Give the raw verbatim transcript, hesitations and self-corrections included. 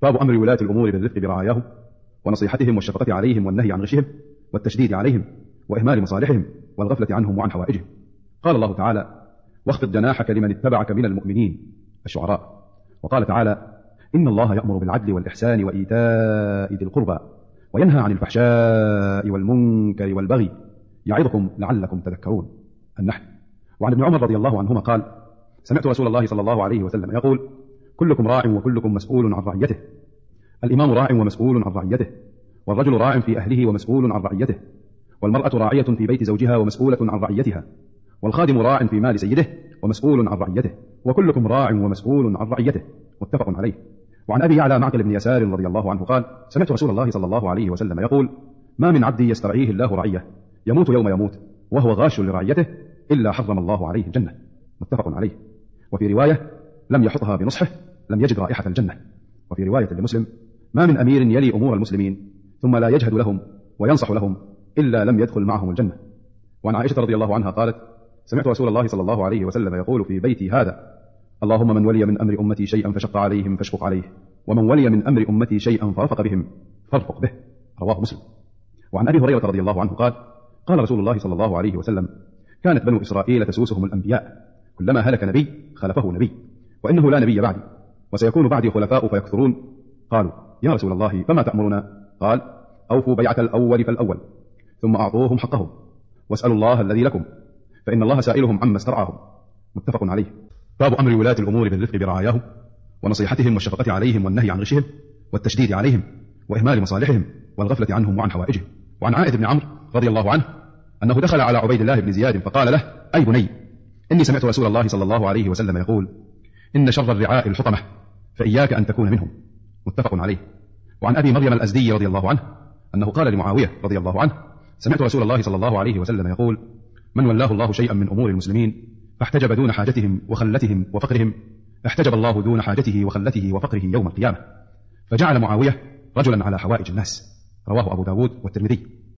باب أمر ولاة الأمور بالرفق برعاياهم ونصيحتهم والشفقة عليهم والنهي عن غشهم والتشديد عليهم وإهمال مصالحهم والغفلة عنهم وعن حوائجهم. قال الله تعالى: واخفض جناحك لمن اتبعك من المؤمنين، الشعراء. وقال تعالى: إن الله يأمر بالعدل والإحسان وإيتاء ذي القربى وينهى عن الفحشاء والمنكر والبغي يعظكم لعلكم تذكرون، النحل. وعن ابن عمر رضي الله عنهما قال: سمعت رسول الله صلى الله عليه وسلم يقول: كلكم راع وكلكم مسؤول عن رعيته. الإمام راع ومسؤول عن رعيته، والرجل راع في أهله ومسؤول عن رعيته، والمرأة راعية في بيت زوجها ومسؤولة عن رعيتها، والخادم راع في مال سيده ومسؤول عن رعيته، وكلكم راع ومسؤول عن رعيته، متفق عليه. وعن أبي يعلى معقل بن يسار رضي الله عنه قال: سمعت رسول الله صلى الله عليه وسلم يقول: ما من عبد يسترعيه الله رعية يموت يوم يموت وهو غاش لرعيته إلا حرم الله عليه الجنة، متفق عليه. وفي رواية: لم يحطها بنصحه لم يجد رائحة الجنة. وفي رواية لمسلم: ما من أمير يلي أمور المسلمين ثم لا يجهد لهم وينصح لهم إلا لم يدخل معهم الجنة. وعن عائشة رضي الله عنها قالت: سمعت رسول الله صلى الله عليه وسلم يقول في بيتي هذا: اللهم من ولي من أمر أمتي شيئا فشق عليهم فاشفق عليه، ومن ولي من أمر أمتي شيئا فرفق بهم فارفق به، رواه مسلم. وعن أبي هريرة رضي الله عنه قال: قال رسول الله صلى الله عليه وسلم: كانت بنو إسرائيل تسوسهم الأنبياء، كلما هلك نبي خلفه نبي، وإنه لا نبي بعدي، وسيكون بعدي خلفاء فيكثرون. قالوا: يا رسول الله فما تأمرنا؟ قال: أوفوا بيعة الأول فالأول، ثم أعطوهم حقهم، واسألوا الله الذي لكم، فإن الله سائلهم عما استرعاهم، متفق عليه. باب أمر ولاة الأمور بالرفق برعاياهم ونصيحتهم والشفقة عليهم والنهي عن غشهم والتشديد عليهم وإهمال مصالحهم والغفلة عنهم وعن حوائجهم. وعن عائد بن عمرو رضي الله عنه أنه دخل على عبيد الله بن زياد فقال له: أي بني، إني سمعت رسول الله صلى الله عليه وسلم يقول: إن شر الرعاء الحطمة، فإياك أن تكون منهم، متفق عليه. وعن أبي مريم الأزدي رضي الله عنه أنه قال لمعاوية رضي الله عنه: سمعت رسول الله صلى الله عليه وسلم يقول: من ولاه الله شيئا من أمور المسلمين فاحتجب دون حاجتهم وخلتهم وفقرهم، احتجب الله دون حاجته وخلته وفقره يوم القيامة. فجعل معاوية رجلا على حوائج الناس، رواه أبو داود والترمذي.